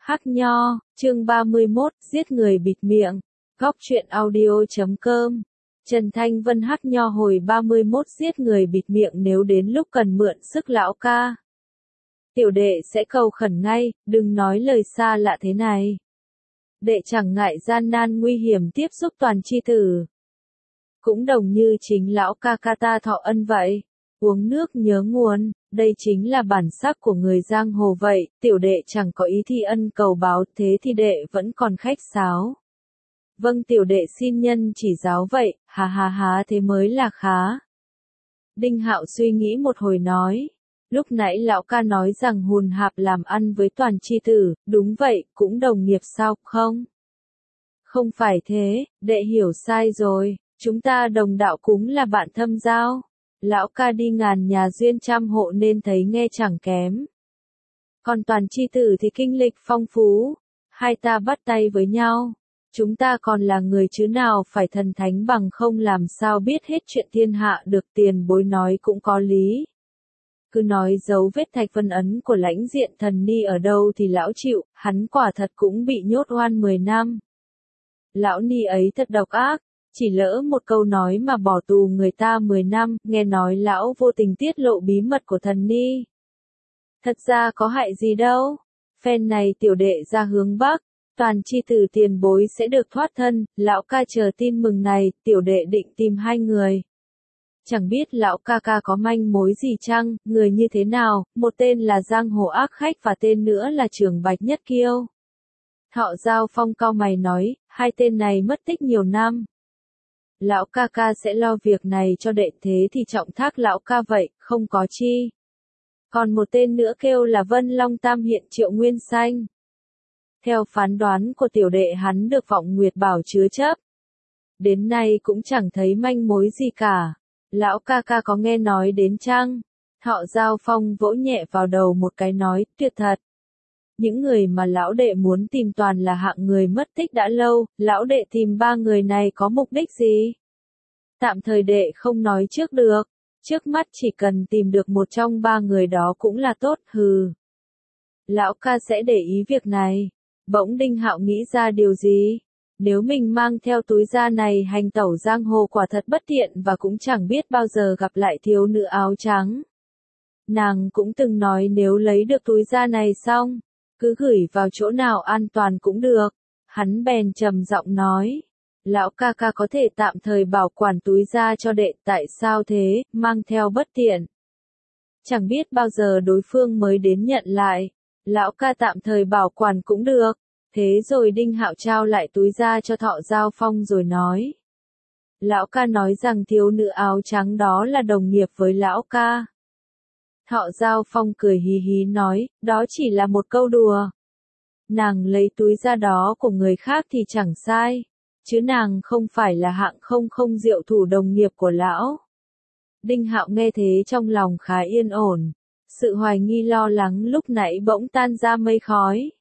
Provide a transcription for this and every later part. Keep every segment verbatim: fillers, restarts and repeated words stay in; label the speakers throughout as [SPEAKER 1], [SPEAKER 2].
[SPEAKER 1] Hắc Nho, chương ba mươi mốt, giết người bịt miệng. Góc truyện audio chấm com. Trần Thanh Vân Hắc Nho hồi ba mươi mốt giết người bịt miệng nếu đến lúc cần mượn sức lão ca. Tiểu đệ sẽ cầu khẩn ngay, đừng nói lời xa lạ thế này. Đệ chẳng ngại gian nan nguy hiểm tiếp xúc toàn chi tử. Cũng đồng như chính lão ca ca ta thọ ân vậy. Uống nước nhớ nguồn, đây chính là bản sắc của người giang hồ vậy, tiểu đệ chẳng có ý thi ân cầu báo, thế thì đệ vẫn còn khách sáo. Vâng, tiểu đệ xin nhân chỉ giáo vậy, hà hà hà, thế mới là khá. Đinh Hạo suy nghĩ một hồi nói, lúc nãy lão ca nói rằng hùn hạp làm ăn với toàn chi tử, đúng vậy, cũng đồng nghiệp sao, không? Không phải thế, đệ hiểu sai rồi, chúng ta đồng đạo cũng là bạn thâm giao. Lão ca đi ngàn nhà duyên trăm hộ nên thấy nghe chẳng kém. Còn toàn chi tử thì kinh lịch phong phú, hai ta bắt tay với nhau. Chúng ta còn là người chứ nào phải thần thánh bằng không làm sao biết hết chuyện thiên hạ được, tiền bối nói cũng có lý. Cứ nói dấu vết thạch vân ấn của lãnh diện thần ni ở đâu thì lão chịu, hắn quả thật cũng bị nhốt oan mười năm. Lão ni ấy thật độc ác. Chỉ lỡ một câu nói mà bỏ tù người ta mười năm, nghe nói lão vô tình tiết lộ bí mật của thần ni. Thật ra có hại gì đâu. Phen này tiểu đệ ra hướng Bắc, toàn chi tử tiền bối sẽ được thoát thân, lão ca chờ tin mừng này, tiểu đệ định tìm hai người. Chẳng biết lão ca ca có manh mối gì chăng, người như thế nào, một tên là giang hồ ác khách và tên nữa là Trường Bạch Nhất Kiêu. Thọ Giao Phong cau mày nói, hai tên này mất tích nhiều năm. Lão ca ca sẽ lo việc này cho đệ, thế thì trọng thác lão ca vậy, không có chi. Còn một tên nữa kêu là Vân Long Tam Hiện Triệu Nguyên Xanh. Theo phán đoán của tiểu đệ hắn được Vọng Nguyệt Bảo chứa chấp. Đến nay cũng chẳng thấy manh mối gì cả. Lão ca ca có nghe nói đến chăng? Thọ Giao Phong vỗ nhẹ vào đầu một cái nói, tuyệt thật. Những người mà lão đệ muốn tìm toàn là hạng người mất tích đã lâu, lão đệ tìm ba người này có mục đích gì? Tạm thời đệ không nói trước được, trước mắt chỉ cần tìm được một trong ba người đó cũng là tốt, hừ. Lão ca sẽ để ý việc này. Bỗng Đinh Hạo nghĩ ra điều gì? Nếu mình mang theo túi da này hành tẩu giang hồ quả thật bất tiện và cũng chẳng biết bao giờ gặp lại thiếu nữ áo trắng. Nàng cũng từng nói nếu lấy được túi da này xong, cứ gửi vào chỗ nào an toàn cũng được. Hắn bèn trầm giọng nói, lão ca ca có thể tạm thời bảo quản túi da cho đệ, tại sao thế, mang theo bất tiện. Chẳng biết bao giờ đối phương mới đến nhận lại, lão ca tạm thời bảo quản cũng được. Thế rồi Đinh Hạo trao lại túi da cho Thọ Giao Phong rồi nói. Lão ca nói rằng thiếu nữ áo trắng đó là đồng nghiệp với lão ca. Thọ Giao Phong cười hí hí nói, đó chỉ là một câu đùa. Nàng lấy túi da đó của người khác thì chẳng sai, chứ nàng không phải là hạng không không diệu thủ đồng nghiệp của lão. Đinh Hạo nghe thế trong lòng khá yên ổn, sự hoài nghi lo lắng lúc nãy bỗng tan ra mây khói.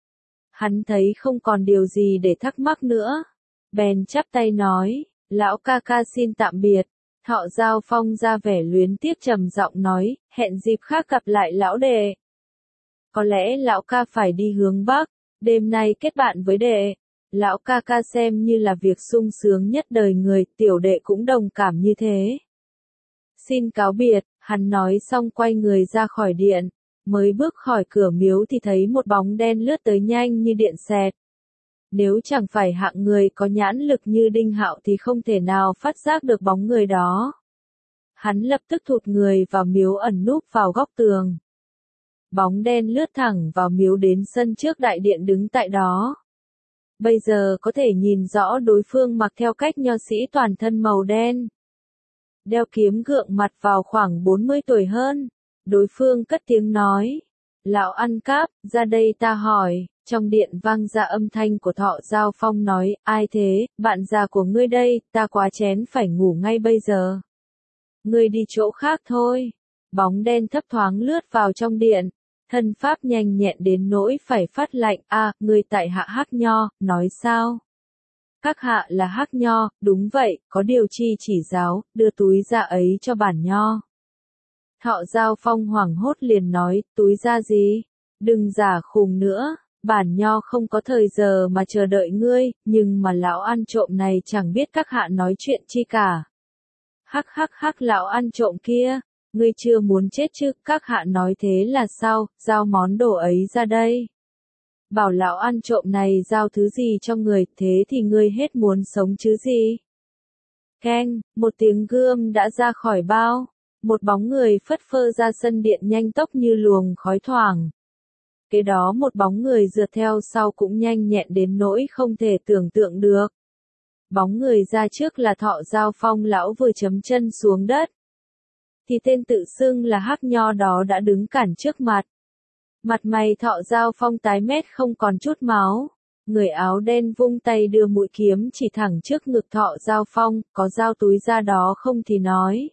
[SPEAKER 1] Hắn thấy không còn điều gì để thắc mắc nữa, bèn chắp tay nói, lão ca ca xin tạm biệt. Thọ Giao Phong ra vẻ luyến tiếc trầm giọng nói, hẹn dịp khác gặp lại lão đệ. Có lẽ lão ca phải đi hướng Bắc, đêm nay kết bạn với đệ. Lão ca ca xem như là việc sung sướng nhất đời người, tiểu đệ cũng đồng cảm như thế. Xin cáo biệt, hắn nói xong quay người ra khỏi điện, mới bước khỏi cửa miếu thì thấy một bóng đen lướt tới nhanh như điện xẹt. Nếu chẳng phải hạng người có nhãn lực như Đinh Hạo thì không thể nào phát giác được bóng người đó. Hắn lập tức thụt người vào miếu ẩn núp vào góc tường. Bóng đen lướt thẳng vào miếu đến sân trước đại điện đứng tại đó. Bây giờ có thể nhìn rõ đối phương mặc theo cách nho sĩ toàn thân màu đen. Đeo kiếm gượng mặt vào khoảng bốn mươi tuổi hơn. Đối phương cất tiếng nói. Lão ăn cắp, ra đây ta hỏi. Trong điện vang ra âm thanh của Thọ Giao Phong nói, ai thế, bạn già của ngươi đây, ta quá chén phải ngủ ngay bây giờ. Ngươi đi chỗ khác thôi. Bóng đen thấp thoáng lướt vào trong điện, thân pháp nhanh nhẹn đến nỗi phải phát lạnh, a, à, ngươi tại hạ Hắc Nho, nói sao? Các hạ là Hắc Nho, đúng vậy, có điều chi chỉ giáo, đưa túi da ấy cho bản nho. Thọ Giao Phong hoảng hốt liền nói, túi da gì? Đừng giả khùng nữa. Bản nho không có thời giờ mà chờ đợi ngươi, nhưng mà lão ăn trộm này chẳng biết các hạ nói chuyện chi cả. Hắc hắc hắc lão ăn trộm kia, ngươi chưa muốn chết chứ, các hạ nói thế là sao, giao món đồ ấy ra đây. Bảo lão ăn trộm này giao thứ gì cho người, thế thì ngươi hết muốn sống chứ gì. Keng, một tiếng gươm đã ra khỏi bao, một bóng người phất phơ ra sân điện nhanh tốc như luồng khói thoảng. Kế đó một bóng người rượt theo sau cũng nhanh nhẹn đến nỗi không thể tưởng tượng được. Bóng người ra trước là Thọ Giao Phong lão vừa chấm chân xuống đất. Thì tên tự xưng là Hắc Nho đó đã đứng cản trước mặt. Mặt mày Thọ Giao Phong tái mét không còn chút máu. Người áo đen vung tay đưa mũi kiếm chỉ thẳng trước ngực Thọ Giao Phong, có dao túi ra đó không thì nói.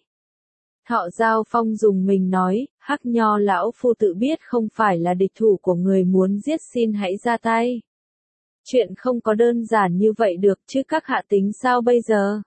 [SPEAKER 1] Thọ Giao Phong dùng mình nói, Hắc Nho lão phu tự biết không phải là địch thủ của người muốn giết xin hãy ra tay. Chuyện không có đơn giản như vậy được chứ các hạ tính sao bây giờ?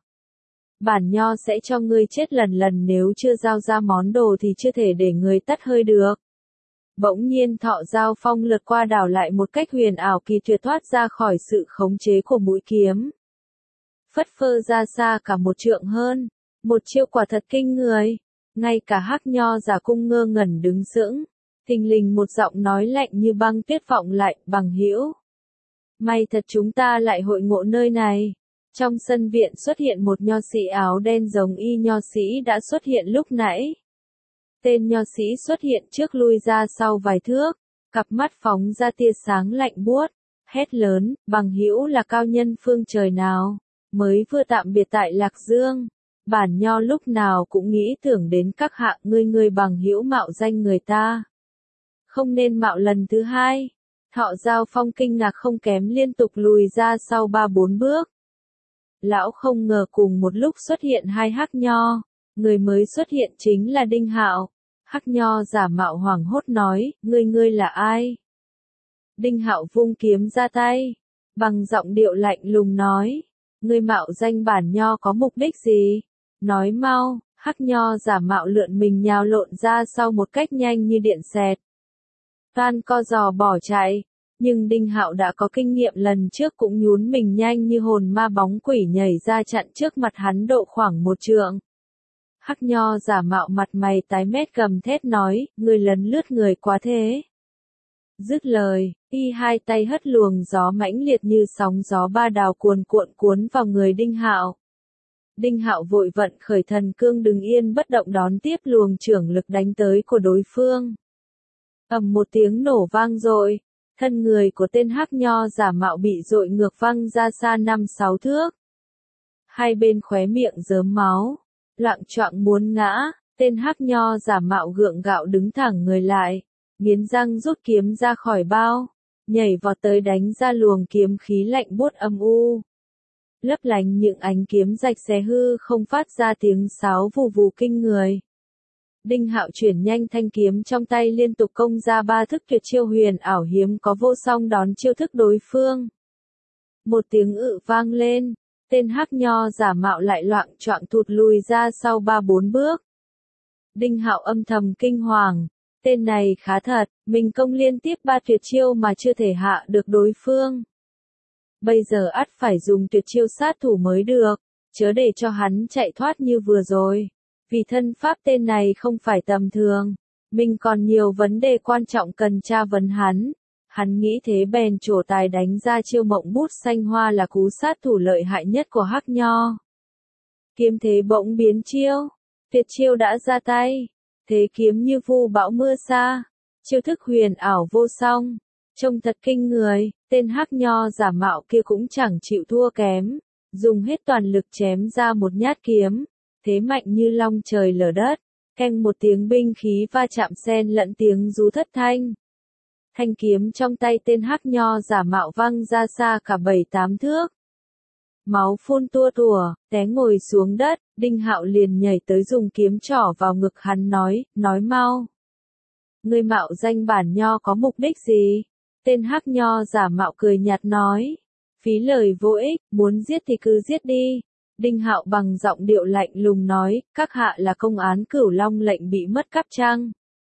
[SPEAKER 1] Bản nho sẽ cho ngươi chết lần lần nếu chưa giao ra món đồ thì chưa thể để người tắt hơi được. Bỗng nhiên Thọ Giao Phong lượt qua đảo lại một cách huyền ảo kỳ tuyệt thoát ra khỏi sự khống chế của mũi kiếm. Phất phơ ra xa cả một trượng hơn, một chiêu quả thật kinh người. Ngay cả Hắc Nho giả cung ngơ ngẩn đứng sững, thình lình một giọng nói lạnh như băng tuyết vọng lại, bằng hữu. May thật chúng ta lại hội ngộ nơi này. Trong sân viện xuất hiện một nho sĩ áo đen giống y nho sĩ đã xuất hiện lúc nãy. Tên nho sĩ xuất hiện trước lui ra sau vài thước, cặp mắt phóng ra tia sáng lạnh buốt, hét lớn, bằng hữu là cao nhân phương trời nào, mới vừa tạm biệt tại Lạc Dương. Bản nho lúc nào cũng nghĩ tưởng đến các hạ ngươi ngươi bằng hữu mạo danh người ta. Không nên mạo lần thứ hai. Thọ Giao Phong kinh ngạc không kém liên tục lùi ra sau ba bốn bước. Lão không ngờ cùng một lúc xuất hiện hai Hắc Nho. Người mới xuất hiện chính là Đinh Hạo. Hắc Nho giả mạo hoảng hốt nói, ngươi ngươi là ai? Đinh Hạo vung kiếm ra tay. Bằng giọng điệu lạnh lùng nói, ngươi mạo danh bản nho có mục đích gì? Nói mau. Hắc Nho giả mạo lượn mình nhào lộn ra sau một cách nhanh như điện xẹt. Toan co giò bỏ chạy, nhưng Đinh Hạo đã có kinh nghiệm lần trước cũng nhún mình nhanh như hồn ma bóng quỷ nhảy ra chặn trước mặt hắn độ khoảng một trượng. Hắc Nho giả mạo mặt mày tái mét gầm thét nói, người lấn lướt người quá thế. Dứt lời, y hai tay hất luồng gió mãnh liệt như sóng gió ba đào cuồn cuộn cuốn vào người Đinh Hạo. Đinh Hạo vội vận khởi thần cương đứng yên bất động đón tiếp luồng trưởng lực đánh tới của đối phương. Ầm một tiếng nổ vang dội, thân người của tên Hắc Nho giả mạo bị dội ngược văng ra xa năm sáu thước. Hai bên khóe miệng rớm máu, loạng choạng muốn ngã, tên Hắc Nho giả mạo gượng gạo đứng thẳng người lại, nghiến răng rút kiếm ra khỏi bao, nhảy vọt tới đánh ra luồng kiếm khí lạnh buốt âm u. Lấp lánh những ánh kiếm rạch xé hư không phát ra tiếng sáo vù vù kinh người. Đinh Hạo chuyển nhanh thanh kiếm trong tay liên tục công ra ba thức tuyệt chiêu huyền ảo hiếm có vô song đón chiêu thức đối phương. Một tiếng ự vang lên, tên Hắc Nho giả mạo lại loạng choạng thụt lùi ra sau ba bốn bước. Đinh Hạo âm thầm kinh hoàng, tên này khá thật, mình công liên tiếp ba tuyệt chiêu mà chưa thể hạ được đối phương. Bây giờ ắt phải dùng tuyệt chiêu sát thủ mới được, chớ để cho hắn chạy thoát như vừa rồi. Vì thân pháp tên này không phải tầm thường, mình còn nhiều vấn đề quan trọng cần tra vấn hắn. Hắn nghĩ thế bèn trổ tài đánh ra chiêu mộng bút xanh hoa là cú sát thủ lợi hại nhất của Hắc Nho. Kiếm thế bỗng biến chiêu, tuyệt chiêu đã ra tay, thế kiếm như vu bão mưa xa, chiêu thức huyền ảo vô song, trông thật kinh người. Tên Hắc Nho giả mạo kia cũng chẳng chịu thua kém, dùng hết toàn lực chém ra một nhát kiếm. Thế mạnh như long trời lở đất, keng một tiếng binh khí va chạm xen lẫn tiếng rú thất thanh. Thanh kiếm trong tay tên Hắc Nho giả mạo văng ra xa cả bảy tám thước. Máu phun tua tủa, té ngồi xuống đất, Đinh Hạo liền nhảy tới dùng kiếm trỏ vào ngực hắn nói, nói mau. Ngươi mạo danh bản nho có mục đích gì? Tên Hắc Nho giả mạo cười nhạt nói, phí lời vô ích, muốn giết thì cứ giết đi. Đinh Hạo bằng giọng điệu lạnh lùng nói, các hạ là công án Cửu Long lệnh bị mất cắp chăng?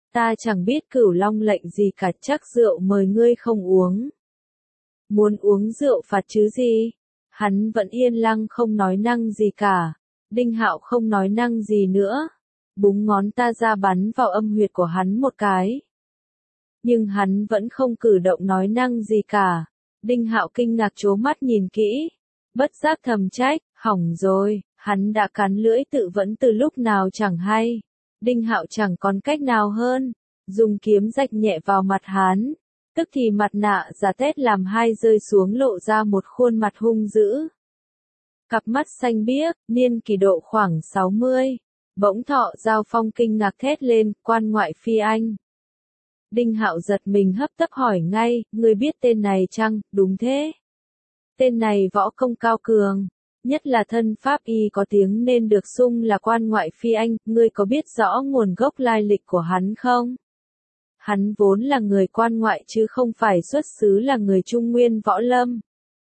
[SPEAKER 1] Ta chẳng biết Cửu Long lệnh gì cả, chắc rượu mời ngươi không uống. Muốn uống rượu phạt chứ gì? Hắn vẫn yên lặng không nói năng gì cả. Đinh Hạo không nói năng gì nữa. Búng ngón ta ra bắn vào âm huyệt của hắn một cái. Nhưng hắn vẫn không cử động nói năng gì cả. Đinh Hạo kinh ngạc trố mắt nhìn kỹ. Bất giác thầm trách, hỏng rồi, hắn đã cắn lưỡi tự vẫn từ lúc nào chẳng hay. Đinh Hạo chẳng còn cách nào hơn. Dùng kiếm rạch nhẹ vào mặt hắn. Tức thì mặt nạ giả tét làm hai rơi xuống lộ ra một khuôn mặt hung dữ. Cặp mắt xanh biếc, niên kỷ độ khoảng sáu mươi. Bỗng Thọ Giao Phong kinh ngạc thét lên, quan ngoại phi anh. Đinh Hạo giật mình hấp tấp hỏi ngay, ngươi biết tên này chăng? Đúng thế. Tên này võ công cao cường, nhất là thân pháp y có tiếng nên được xưng là quan ngoại phi anh, ngươi có biết rõ nguồn gốc lai lịch của hắn không? Hắn vốn là người quan ngoại chứ không phải xuất xứ là người Trung Nguyên Võ Lâm.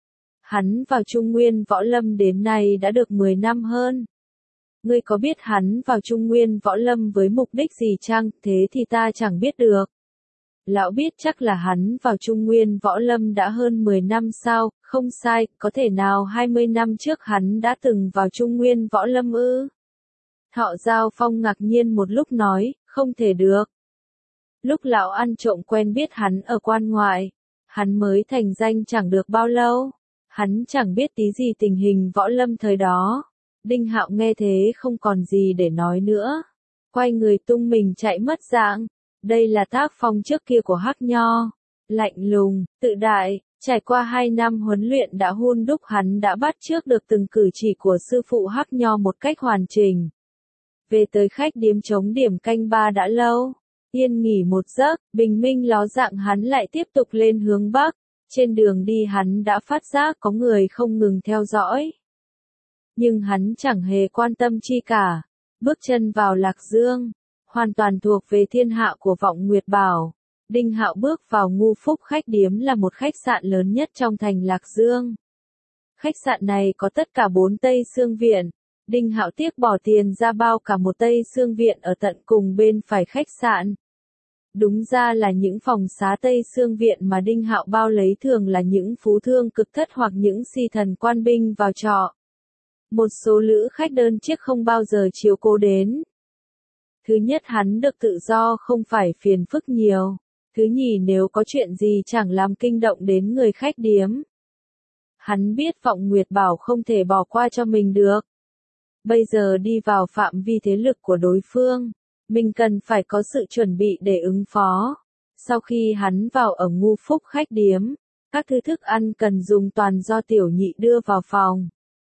[SPEAKER 1] Hắn vào Trung Nguyên Võ Lâm đến nay đã được mười năm hơn. Ngươi có biết hắn vào Trung Nguyên Võ Lâm với mục đích gì chăng? Thế thì ta chẳng biết được. Lão biết chắc là hắn vào Trung Nguyên Võ Lâm đã hơn mười năm sao? Không sai, có thể nào hai mươi năm trước hắn đã từng vào Trung Nguyên Võ Lâm ư? Thọ Giao Phong ngạc nhiên một lúc nói, không thể được. Lúc lão ăn trộm quen biết hắn ở quan ngoại, hắn mới thành danh chẳng được bao lâu. Hắn chẳng biết tí gì tình hình Võ Lâm thời đó. Đinh Hạo nghe thế không còn gì để nói nữa. Quay người tung mình chạy mất dạng. Đây là tác phong trước kia của Hắc Nho. Lạnh lùng, tự đại, trải qua hai năm huấn luyện đã hun đúc hắn đã bắt chước được từng cử chỉ của sư phụ Hắc Nho một cách hoàn chỉnh. Về tới khách điếm trống điểm canh ba đã lâu. Yên nghỉ một giấc, bình minh ló dạng hắn lại tiếp tục lên hướng Bắc. Trên đường đi hắn đã phát giác có người không ngừng theo dõi. Nhưng hắn chẳng hề quan tâm chi cả. Bước chân vào Lạc Dương, hoàn toàn thuộc về thiên hạ của Vọng Nguyệt Bảo. Đinh Hạo bước vào Ngu Phúc khách điếm là một khách sạn lớn nhất trong thành Lạc Dương. Khách sạn này có tất cả bốn Tây Xương Viện. Đinh Hạo tiếc bỏ tiền ra bao cả một Tây Xương Viện ở tận cùng bên phải khách sạn. Đúng ra là những phòng xá Tây Xương Viện mà Đinh Hạo bao lấy thường là những phú thương cực thất hoặc những si thần quan binh vào trọ. Một số lữ khách đơn chiếc không bao giờ chiếu cố đến. Thứ nhất hắn được tự do không phải phiền phức nhiều. Thứ nhì nếu có chuyện gì chẳng làm kinh động đến người khách điếm. Hắn biết Vọng Nguyệt Bảo không thể bỏ qua cho mình được. Bây giờ đi vào phạm vi thế lực của đối phương. Mình cần phải có sự chuẩn bị để ứng phó. Sau khi hắn vào ở Ngu Phúc khách điếm, các thứ thức ăn cần dùng toàn do Tiểu Nhị đưa vào phòng.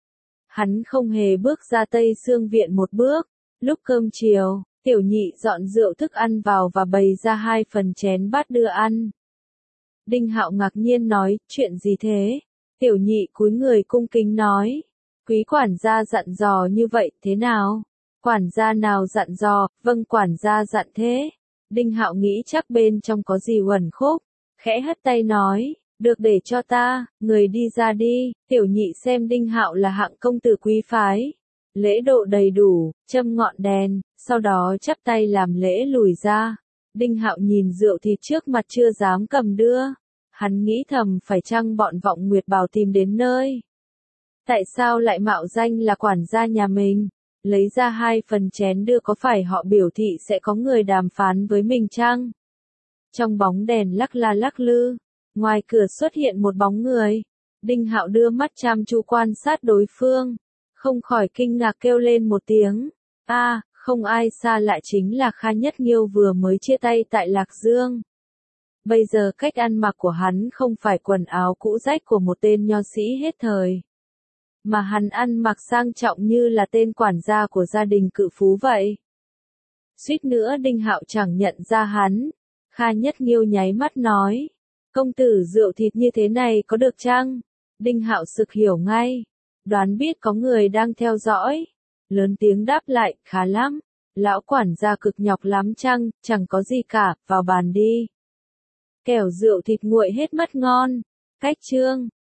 [SPEAKER 1] Hắn không hề bước ra Tây Xương Viện một bước. Lúc cơm chiều, Tiểu Nhị dọn rượu thức ăn vào và bày ra hai phần chén bát đưa ăn. Đinh Hạo ngạc nhiên nói, chuyện gì thế? Tiểu Nhị cúi người cung kính nói, quý quản gia dặn dò như vậy, thế nào? Quản gia nào dặn dò? Vâng, quản gia dặn thế. Đinh Hạo nghĩ chắc bên trong có gì uẩn khúc, khẽ hất tay nói, được để cho ta, người đi ra đi. Tiểu Nhị xem Đinh Hạo là hạng công tử quý phái, lễ độ đầy đủ, châm ngọn đèn, sau đó chắp tay làm lễ lùi ra. Đinh Hạo nhìn rượu thịt trước mặt chưa dám cầm đưa. Hắn nghĩ thầm phải chăng bọn Vọng Nguyệt Bảo tìm đến nơi. Tại sao lại mạo danh là quản gia nhà mình? Lấy ra hai phần chén đưa, có phải họ biểu thị sẽ có người đàm phán với mình chăng? Trong bóng đèn lắc la lắc lư, ngoài cửa xuất hiện một bóng người. Đinh Hạo đưa mắt chăm chú quan sát đối phương, không khỏi kinh ngạc kêu lên một tiếng. A, à, không ai xa lạ chính là Kha Nhất Nghiêu vừa mới chia tay tại Lạc Dương. Bây giờ cách ăn mặc của hắn không phải quần áo cũ rách của một tên nho sĩ hết thời, mà hắn ăn mặc sang trọng như là tên quản gia của gia đình cự phú vậy. Suýt nữa Đinh Hạo chẳng nhận ra hắn. Kha Nhất Nghiêu nháy mắt nói, công tử rượu thịt như thế này có được chăng? Đinh Hạo sực hiểu ngay, đoán biết có người đang theo dõi. Lớn tiếng đáp lại, khá lắm. Lão quản gia cực nhọc lắm chăng? Chẳng có gì cả, vào bàn đi. Kẻo rượu thịt nguội hết mất ngon. Cách chương